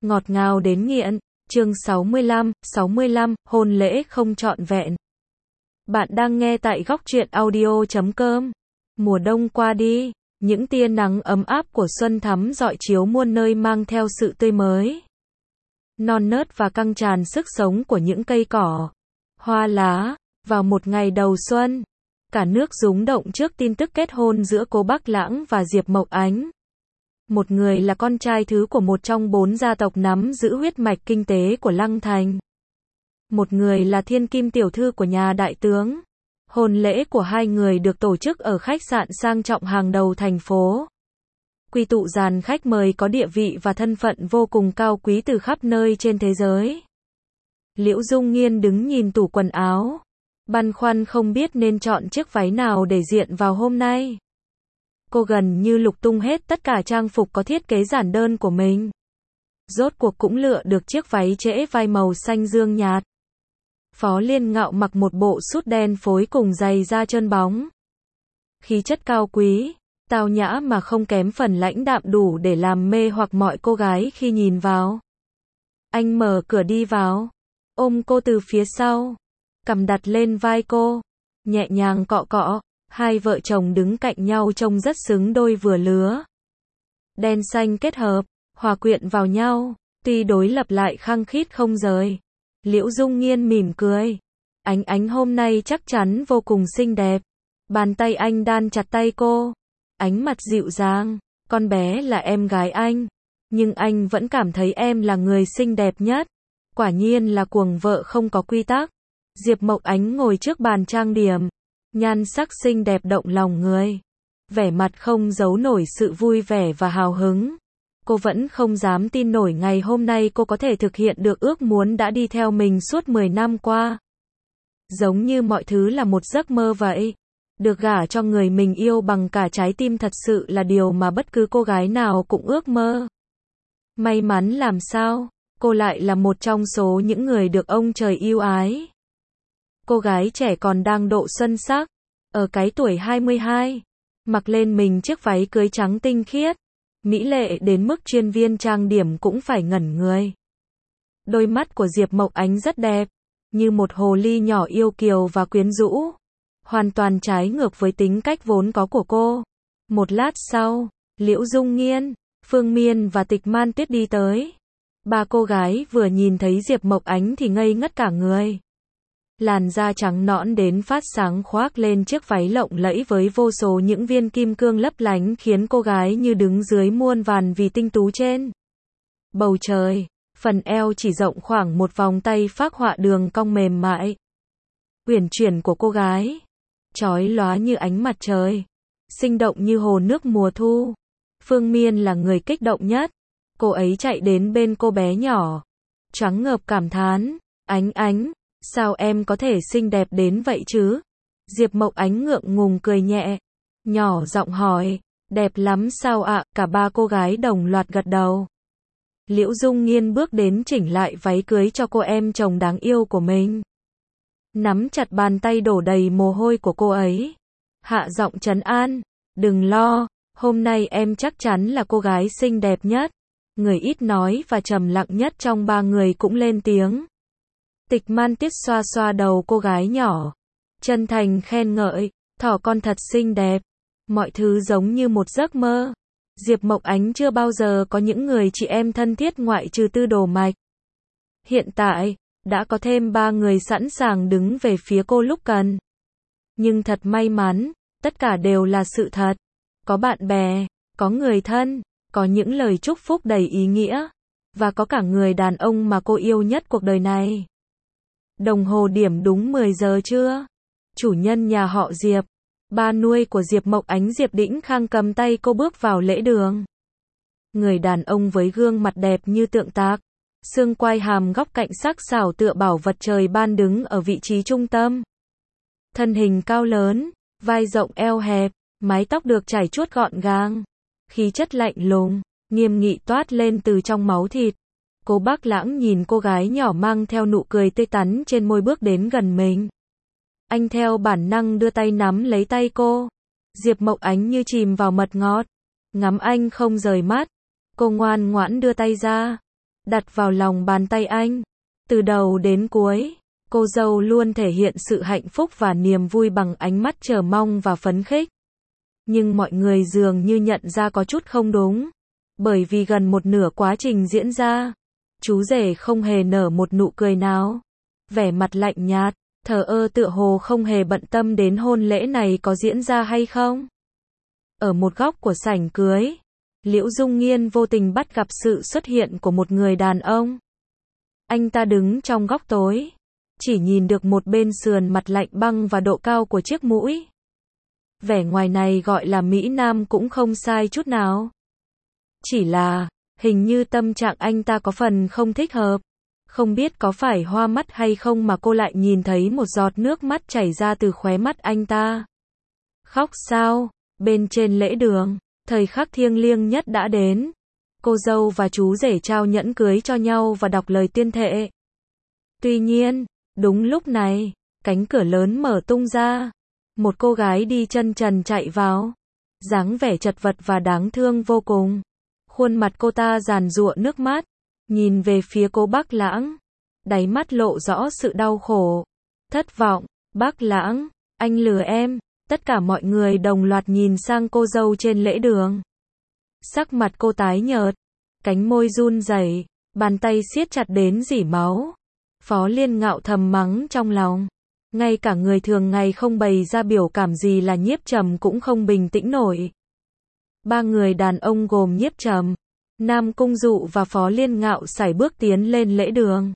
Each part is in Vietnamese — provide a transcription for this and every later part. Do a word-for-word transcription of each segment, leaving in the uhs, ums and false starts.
Ngọt ngào đến nghiện. Chương sáu mươi lăm, sáu mươi lăm, hôn lễ không trọn vẹn. Bạn đang nghe tại góc truyện audio chấm com. Mùa đông qua đi, những tia nắng ấm áp của xuân thắm rọi chiếu muôn nơi mang theo sự tươi mới, non nớt và căng tràn sức sống của những cây cỏ, hoa lá. Vào một ngày đầu xuân, cả nước rúng động trước tin tức kết hôn giữa Cố Bắc Lãng và Diệp Mộc Ánh. Một người là con trai thứ của một trong bốn gia tộc nắm giữ huyết mạch kinh tế của Lăng Thành. Một người là thiên kim tiểu thư của nhà đại tướng. Hôn lễ của hai người được tổ chức ở khách sạn sang trọng hàng đầu thành phố. Quy tụ dàn khách mời có địa vị và thân phận vô cùng cao quý từ khắp nơi trên thế giới. Liễu Dung Nghiên đứng nhìn tủ quần áo, băn khoăn không biết nên chọn chiếc váy nào để diện vào hôm nay. Cô gần như lục tung hết tất cả trang phục có thiết kế giản đơn của mình. Rốt cuộc cũng lựa được chiếc váy trễ vai màu xanh dương nhạt. Phó Liên Ngạo mặc một bộ sút đen phối cùng giày da trơn bóng. Khí chất cao quý, tao nhã mà không kém phần lãnh đạm đủ để làm mê hoặc mọi cô gái khi nhìn vào. Anh mở cửa đi vào, ôm cô từ phía sau, cằm đặt lên vai cô, nhẹ nhàng cọ cọ. Hai vợ chồng đứng cạnh nhau trông rất xứng đôi vừa lứa. Đen xanh kết hợp, hòa quyện vào nhau, tuy đối lập lại khăng khít không rời. Liễu Dung Nghiên mỉm cười. Ánh Ánh hôm nay chắc chắn vô cùng xinh đẹp. Bàn tay anh đan chặt tay cô. Ánh mặt dịu dàng. Con bé là em gái anh, nhưng anh vẫn cảm thấy em là người xinh đẹp nhất. Quả nhiên là cuồng vợ không có quy tắc. Diệp Mộc Ánh ngồi trước bàn trang điểm, nhan sắc xinh đẹp động lòng người, vẻ mặt không giấu nổi sự vui vẻ và hào hứng. Cô vẫn không dám tin nổi ngày hôm nay cô có thể thực hiện được ước muốn đã đi theo mình suốt mười năm qua. Giống như mọi thứ là một giấc mơ vậy. Được gả cho người mình yêu bằng cả trái tim thật sự là điều mà bất cứ cô gái nào cũng ước mơ. May mắn làm sao, cô lại là một trong số những người được ông trời yêu ái. Cô gái trẻ còn đang độ xuân sắc, ở cái tuổi hai mươi hai, mặc lên mình chiếc váy cưới trắng tinh khiết, mỹ lệ đến mức chuyên viên trang điểm cũng phải ngẩn người. Đôi mắt của Diệp Mộc Ánh rất đẹp, như một hồ ly nhỏ yêu kiều và quyến rũ, hoàn toàn trái ngược với tính cách vốn có của cô. Một lát sau, Liễu Dung Nghiên, Phương Miên và Tịch Man Tuyết đi tới. Ba cô gái vừa nhìn thấy Diệp Mộc Ánh thì ngây ngất cả người. Làn da trắng nõn đến phát sáng khoác lên chiếc váy lộng lẫy với vô số những viên kim cương lấp lánh khiến cô gái như đứng dưới muôn vàn vì tinh tú trên bầu trời. Phần eo chỉ rộng khoảng một vòng tay phác họa đường cong mềm mại, uyển chuyển của cô gái, chói lóa như ánh mặt trời, sinh động như hồ nước mùa thu. Phương Miên là người kích động nhất. Cô ấy chạy đến bên cô bé nhỏ, choáng ngợp cảm thán, Ánh Ánh, sao em có thể xinh đẹp đến vậy chứ? Diệp Mộc Ánh ngượng ngùng cười nhẹ, nhỏ giọng hỏi, đẹp lắm sao ạ? Cả ba cô gái đồng loạt gật đầu. Liễu Dung Nghiên bước đến chỉnh lại váy cưới cho cô em chồng đáng yêu của mình, nắm chặt bàn tay đổ đầy mồ hôi của cô ấy, hạ giọng trấn an, đừng lo, hôm nay em chắc chắn là cô gái xinh đẹp nhất. Người ít nói và trầm lặng nhất trong ba người cũng lên tiếng. Tịch Man Tuyết xoa xoa đầu cô gái nhỏ, chân thành khen ngợi, thỏ con thật xinh đẹp, mọi thứ giống như một giấc mơ. Diệp Mộc Ánh chưa bao giờ có những người chị em thân thiết ngoại trừ Tư Đồ Mạch. Hiện tại, đã có thêm ba người sẵn sàng đứng về phía cô lúc cần. Nhưng thật may mắn, tất cả đều là sự thật. Có bạn bè, có người thân, có những lời chúc phúc đầy ý nghĩa, và có cả người đàn ông mà cô yêu nhất cuộc đời này. Đồng hồ điểm đúng mười giờ trưa. Chủ nhân nhà họ Diệp, ba nuôi của Diệp Mộc Ánh, Diệp Đĩnh Khang cầm tay cô bước vào lễ đường. Người đàn ông với gương mặt đẹp như tượng tạc, xương quai hàm góc cạnh sắc sảo tựa bảo vật trời ban đứng ở vị trí trung tâm. Thân hình cao lớn, vai rộng eo hẹp, mái tóc được chải chuốt gọn gàng, khí chất lạnh lùng, nghiêm nghị toát lên từ trong máu thịt. Cố Bắc Lãng nhìn cô gái nhỏ mang theo nụ cười tươi tắn trên môi bước đến gần mình. Anh theo bản năng đưa tay nắm lấy tay cô. Diệp Mộc Ánh như chìm vào mật ngọt, ngắm anh không rời mắt. Cô ngoan ngoãn đưa tay ra, đặt vào lòng bàn tay anh. Từ đầu đến cuối, cô dâu luôn thể hiện sự hạnh phúc và niềm vui bằng ánh mắt chờ mong và phấn khích. Nhưng mọi người dường như nhận ra có chút không đúng. Bởi vì gần một nửa quá trình diễn ra, chú rể không hề nở một nụ cười nào. Vẻ mặt lạnh nhạt, thờ ơ tựa hồ không hề bận tâm đến hôn lễ này có diễn ra hay không. Ở một góc của sảnh cưới, Liễu Dung Nghiên vô tình bắt gặp sự xuất hiện của một người đàn ông. Anh ta đứng trong góc tối, chỉ nhìn được một bên sườn mặt lạnh băng và độ cao của chiếc mũi. Vẻ ngoài này gọi là Mỹ Nam cũng không sai chút nào. Chỉ là, hình như tâm trạng anh ta có phần không thích hợp. Không biết có phải hoa mắt hay không mà cô lại nhìn thấy một giọt nước mắt chảy ra từ khóe mắt anh ta. Khóc sao? Bên trên lễ đường, thời khắc thiêng liêng nhất đã đến. Cô dâu và chú rể trao nhẫn cưới cho nhau và đọc lời tuyên thệ. Tuy nhiên, đúng lúc này, cánh cửa lớn mở tung ra. Một cô gái đi chân trần chạy vào. Dáng vẻ chật vật và đáng thương vô cùng. Khuôn mặt cô ta giàn giụa nước mắt. Nhìn về phía cô Bác Lãng. Đáy mắt lộ rõ sự đau khổ. Thất vọng. Bác Lãng, anh lừa em. Tất cả mọi người đồng loạt nhìn sang cô dâu trên lễ đường. Sắc mặt cô tái nhợt. Cánh môi run rẩy, bàn tay siết chặt đến rỉ máu. Phó Liên Ngạo thầm mắng trong lòng. Ngay cả người thường ngày không bày ra biểu cảm gì là Nhiếp Trầm cũng không bình tĩnh nổi. Ba người đàn ông gồm Nhiếp Trầm, Nam Cung Dụ và Phó Liên Ngạo sải bước tiến lên lễ đường.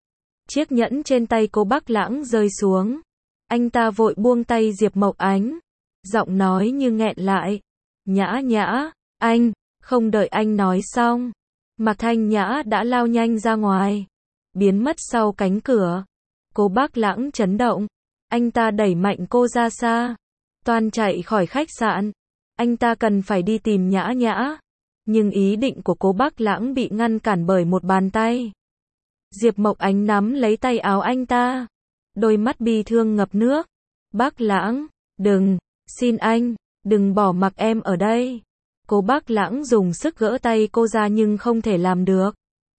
Chiếc nhẫn trên tay cô Bác Lãng rơi xuống. Anh ta vội buông tay Diệp Mộc Ánh. Giọng nói như nghẹn lại. Nhã Nhã, anh, không đợi anh nói xong. Mạc Thanh Nhã đã lao nhanh ra ngoài. Biến mất sau cánh cửa. Cô Bác Lãng chấn động. Anh ta đẩy mạnh cô ra xa. Toan chạy khỏi khách sạn. Anh ta cần phải đi tìm Nhã Nhã. Nhưng ý định của cô Bác Lãng bị ngăn cản bởi một bàn tay. Diệp Mộc Ánh nắm lấy tay áo anh ta. Đôi mắt bi thương ngập nước. Bác Lãng, đừng, xin anh, đừng bỏ mặc em ở đây. Cô Bác Lãng dùng sức gỡ tay cô ra nhưng không thể làm được.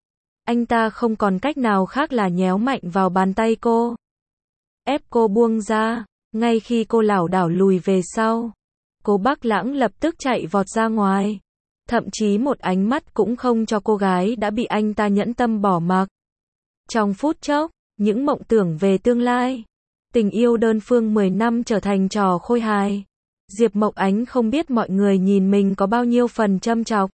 Anh ta không còn cách nào khác là nhéo mạnh vào bàn tay cô. Ép cô buông ra, ngay khi cô lảo đảo lùi về sau. Cô Bác Lãng lập tức chạy vọt ra ngoài. Thậm chí một ánh mắt cũng không cho cô gái đã bị anh ta nhẫn tâm bỏ mặc. Trong phút chốc, những mộng tưởng về tương lai, tình yêu đơn phương mười năm trở thành trò khôi hài. Diệp Mộc Ánh không biết mọi người nhìn mình có bao nhiêu phần châm chọc.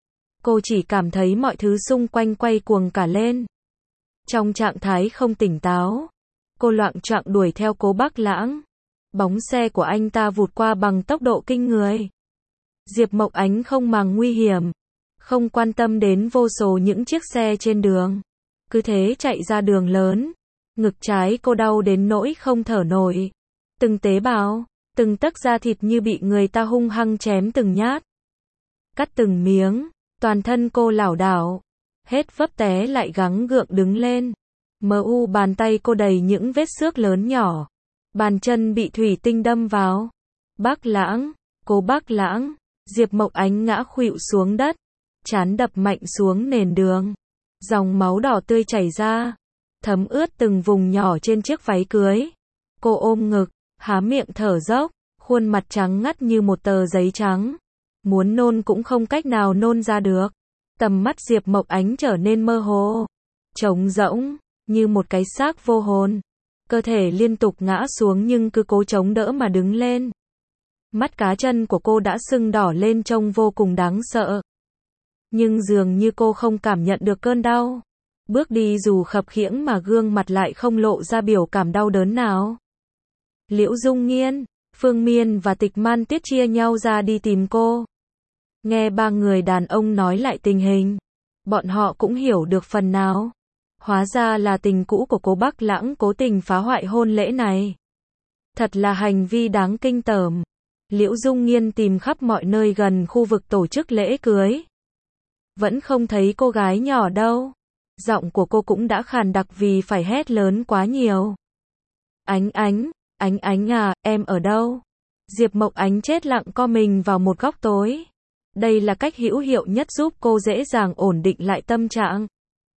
Cô chỉ cảm thấy mọi thứ xung quanh quay cuồng cả lên. Trong trạng thái không tỉnh táo, cô loạng choạng đuổi theo cô Bác Lãng. Bóng xe của anh ta vụt qua bằng tốc độ kinh người. Diệp Mộc Ánh không màng nguy hiểm, không quan tâm đến vô số những chiếc xe trên đường. Cứ thế chạy ra đường lớn. Ngực trái cô đau đến nỗi không thở nổi. Từng tế bào, từng tấc da thịt như bị người ta hung hăng chém từng nhát. Cắt từng miếng, toàn thân cô lảo đảo. Hết vấp té lại gắng gượng đứng lên. Mờ u bàn tay cô đầy những vết xước lớn nhỏ. Bàn chân bị thủy tinh đâm vào. Bác Lãng, cô Bác Lãng. Diệp Mộc Ánh ngã khuỵu xuống đất. Trán đập mạnh xuống nền đường. Dòng máu đỏ tươi chảy ra. Thấm ướt từng vùng nhỏ trên chiếc váy cưới. Cô ôm ngực, há miệng thở dốc. Khuôn mặt trắng ngắt như một tờ giấy trắng. Muốn nôn cũng không cách nào nôn ra được. Tầm mắt Diệp Mộc Ánh trở nên mơ hồ. Trống rỗng, như một cái xác vô hồn. Cơ thể liên tục ngã xuống nhưng cứ cố chống đỡ mà đứng lên. Mắt cá chân của cô đã sưng đỏ lên trông vô cùng đáng sợ. Nhưng dường như cô không cảm nhận được cơn đau. Bước đi dù khập khiễng mà gương mặt lại không lộ ra biểu cảm đau đớn nào. Liễu Dung Nghiên, Phương Miên và Tịch Man Tuyết chia nhau ra đi tìm cô. Nghe ba người đàn ông nói lại tình hình, bọn họ cũng hiểu được phần nào. Hóa ra là tình cũ của cô Bác Lãng cố tình phá hoại hôn lễ này. Thật là hành vi đáng kinh tởm. Liễu Dung Nghiên tìm khắp mọi nơi gần khu vực tổ chức lễ cưới. Vẫn không thấy cô gái nhỏ đâu. Giọng của cô cũng đã khàn đặc vì phải hét lớn quá nhiều. Ánh Ánh, Ánh Ánh à, em ở đâu? Diệp Mộc Ánh chết lặng co mình vào một góc tối. Đây là cách hữu hiệu nhất giúp cô dễ dàng ổn định lại tâm trạng.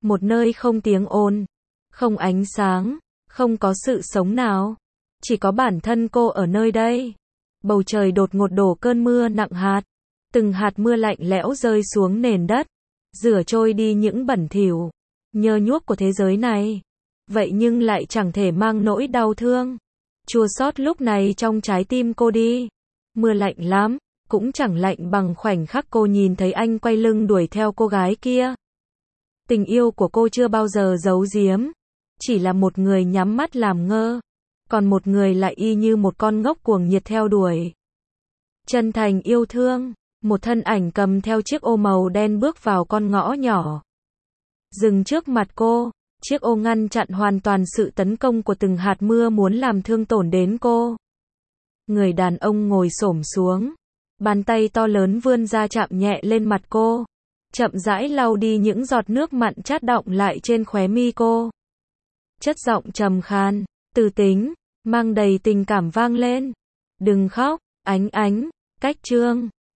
Một nơi không tiếng ồn, không ánh sáng, không có sự sống nào. Chỉ có bản thân cô ở nơi đây. Bầu trời đột ngột đổ cơn mưa nặng hạt. Từng hạt mưa lạnh lẽo rơi xuống nền đất, rửa trôi đi những bẩn thỉu, nhơ nhuốc của thế giới này. Vậy nhưng lại chẳng thể mang nỗi đau thương, chua xót lúc này trong trái tim cô đi. Mưa lạnh lắm, cũng chẳng lạnh bằng khoảnh khắc cô nhìn thấy anh quay lưng đuổi theo cô gái kia. Tình yêu của cô chưa bao giờ giấu giếm, chỉ là một người nhắm mắt làm ngơ, còn một người lại y như một con ngốc cuồng nhiệt theo đuổi. Chân thành yêu thương, một thân ảnh cầm theo chiếc ô màu đen bước vào con ngõ nhỏ. Dừng trước mặt cô, chiếc ô ngăn chặn hoàn toàn sự tấn công của từng hạt mưa muốn làm thương tổn đến cô. Người đàn ông ngồi xổm xuống, bàn tay to lớn vươn ra chạm nhẹ lên mặt cô, chậm rãi lau đi những giọt nước mặn chát đọng lại trên khóe mi cô. Chất giọng trầm khan, từ tính, mang đầy tình cảm vang lên. Đừng khóc, Ánh Ánh, cách Trương.